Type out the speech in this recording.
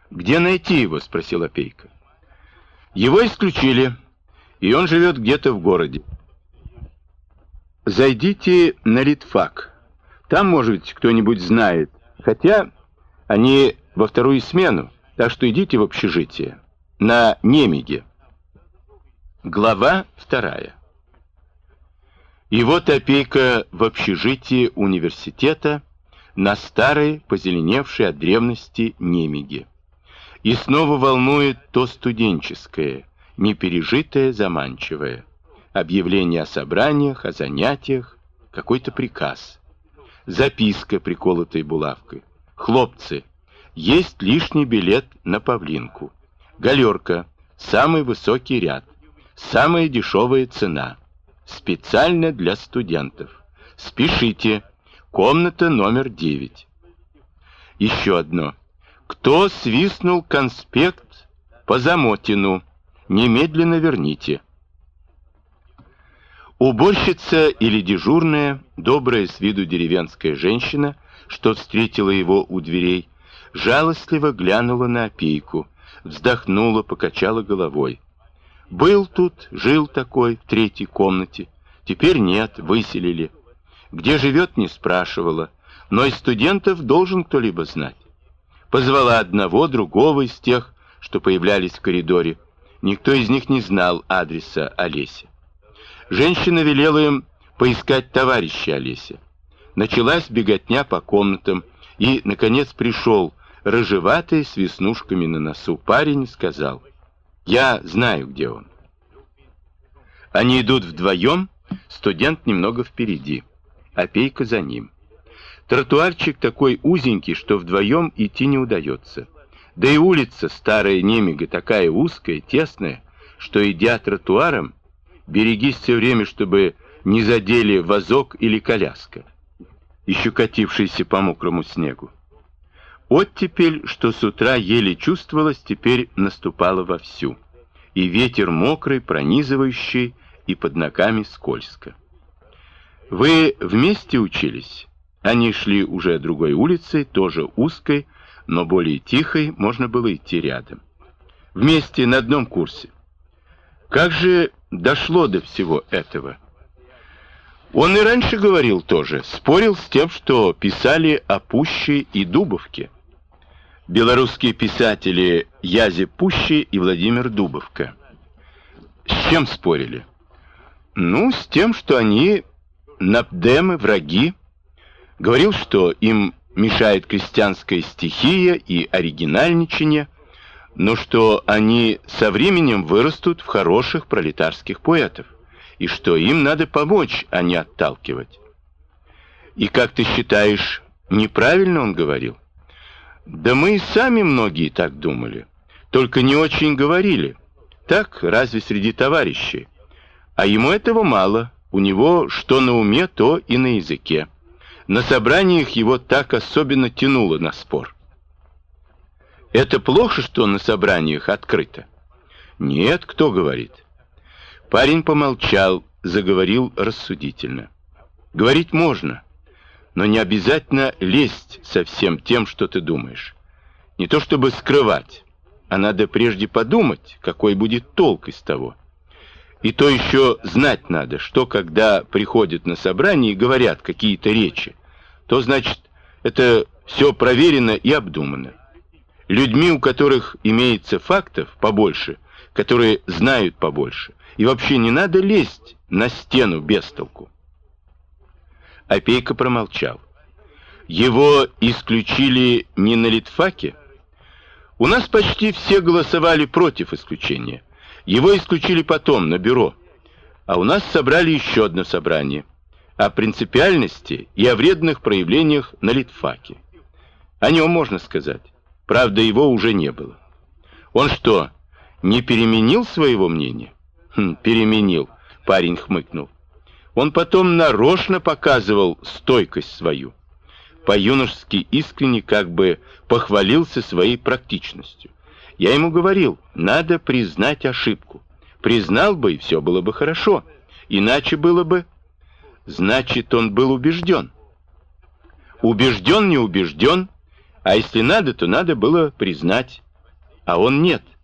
Где найти его? Спросил Опейка. Его исключили, и он живет где-то в городе. Зайдите на литфак. Там, может быть, кто-нибудь знает. Хотя они во вторую смену, так что идите в общежитие. На Немиге. Глава 2. И вот Опейка в общежитии университета на старой, позеленевшей от древности Немиге. И снова волнует то студенческое, непережитое, заманчивое. Объявление о собраниях, о занятиях, какой-то приказ. Записка, приколотой булавкой. Хлопцы, есть лишний билет на Павлинку. Галерка, самый высокий ряд, самая дешевая цена. Специально для студентов. Спешите, комната номер 9. Еще одно. Кто свистнул конспект по Замотину, немедленно верните. Уборщица или дежурная, добрая с виду деревенская женщина, что встретила его у дверей, жалостливо глянула на Опейку, вздохнула, покачала головой. Был тут, жил такой, в 3-й комнате. Теперь нет, выселили. Где живет, не спрашивала. Но из студентов должен кто-либо знать. Позвала одного, другого из тех, что появлялись в коридоре. Никто из них не знал адреса Олеси. Женщина велела им поискать товарища Олеся. Началась беготня по комнатам, и, наконец, пришел рыжеватый, с веснушками на носу парень и сказал: «Я знаю, где он». Они идут вдвоем, студент немного впереди, Опейка за ним. Тротуарчик такой узенький, что вдвоем идти не удается. Да и улица, старая Немига, такая узкая, тесная, что, идя тротуаром, берегись все время, чтобы не задели вазок или коляска, еще катившийся по мокрому снегу. Оттепель, что с утра еле чувствовалась, теперь наступала вовсю. И ветер мокрый, пронизывающий, и под ногами скользко. Вы вместе учились? Они шли уже другой улицей, тоже узкой, но более тихой, можно было идти рядом. Вместе на одном курсе. Как же дошло до всего этого? Он и раньше говорил тоже, спорил с тем, что писали о Пуще и Дубовке. Белорусские писатели Язев Пущи и Владимир Дубовка. С чем спорили? Ну, с тем, что они напдемы, враги. Говорил, что им мешает крестьянская стихия и оригинальничание, но что они со временем вырастут в хороших пролетарских поэтов, и что им надо помочь, а не отталкивать. И как ты считаешь, неправильно он говорил? Да мы и сами многие так думали, только не очень говорили. Так, разве среди товарищей? А ему этого мало, у него что на уме, то и на языке. На собраниях его так особенно тянуло на спор. Это плохо, что на собраниях открыто? Нет, кто говорит? Парень помолчал, заговорил рассудительно. Говорить можно, но не обязательно лезть со всем тем, что ты думаешь. Не то чтобы скрывать, а надо прежде подумать, какой будет толк из того. И то еще знать надо, что когда приходят на собрание и говорят какие-то речи, то значит, это все проверено и обдумано. Людьми, у которых имеется фактов побольше, которые знают побольше, и вообще не надо лезть на стену без толку. Опейка промолчал. Его исключили не на литфаке? У нас почти все голосовали против исключения. Его исключили потом, на бюро. А у нас собрали еще одно собрание о принципиальности и о вредных проявлениях на литфаке. О нем можно сказать. Правда, его уже не было. Он что, не переменил своего мнения? Переменил, парень хмыкнул. Он потом нарочно показывал стойкость свою. По-юношески искренне как бы похвалился своей практичностью. Я ему говорил, надо признать ошибку. Признал бы, и все было бы хорошо. Иначе было бы... Значит, он был убежден. Убежден, не убежден, а если надо, то надо было признать. а он нет.